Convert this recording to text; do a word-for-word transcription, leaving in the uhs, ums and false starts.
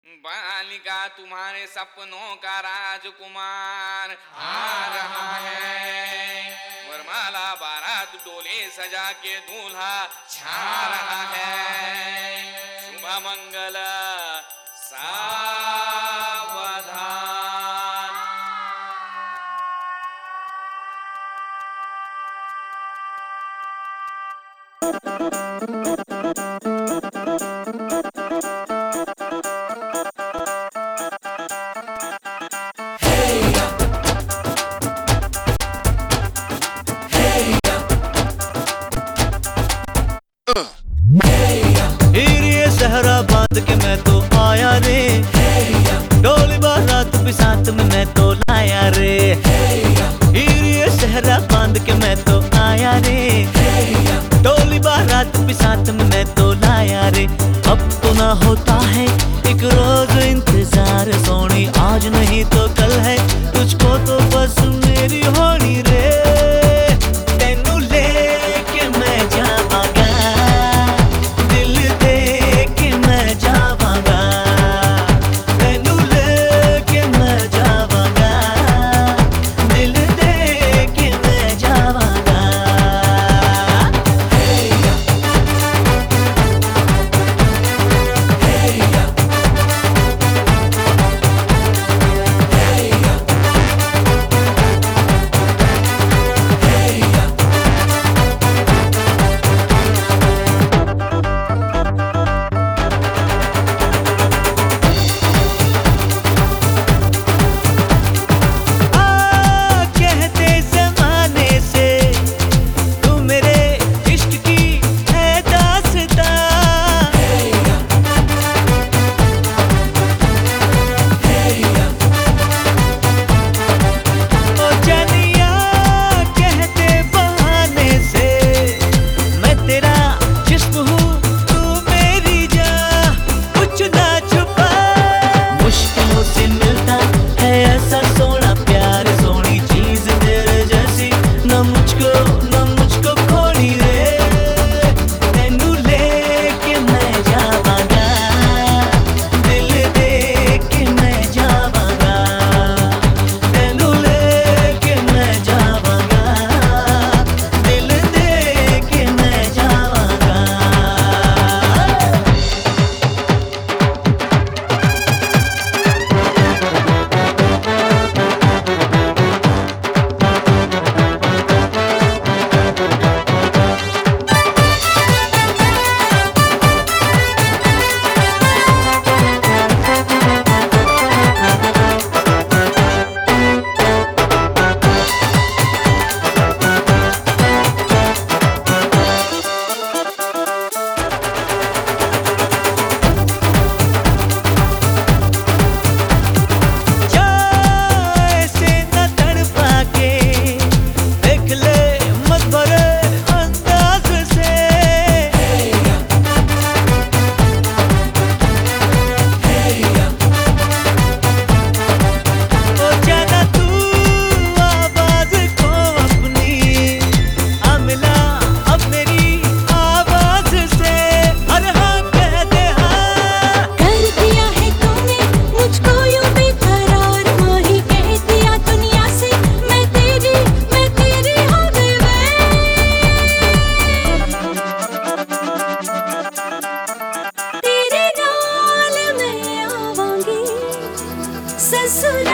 बालिका तुम्हारे सपनों का राजकुमार आ रहा है। वरमाला बारात डोले सजा के दूल्हा छा रहा है। शुभ मंगल सावधान। हीरे सहरा बांध के मैं तो आया रे, डोली बारात भी साथ में मैं तो लाया रे। हीरे सहरा बांध के मैं तो आया रे, डोली बारात भी साथ में मैं तो लाया रे। अब तो ना होता है एक रोज इंतजार सोनी, आज नहीं तो कल है तुझको तो बस मेरी होनी रे। तेनू लेके मैं जावांगा, दिल दे के मैं जावांगा। तेनू लेके मैं जावांगा, दिल दे के मैं जावांगा। ससुरा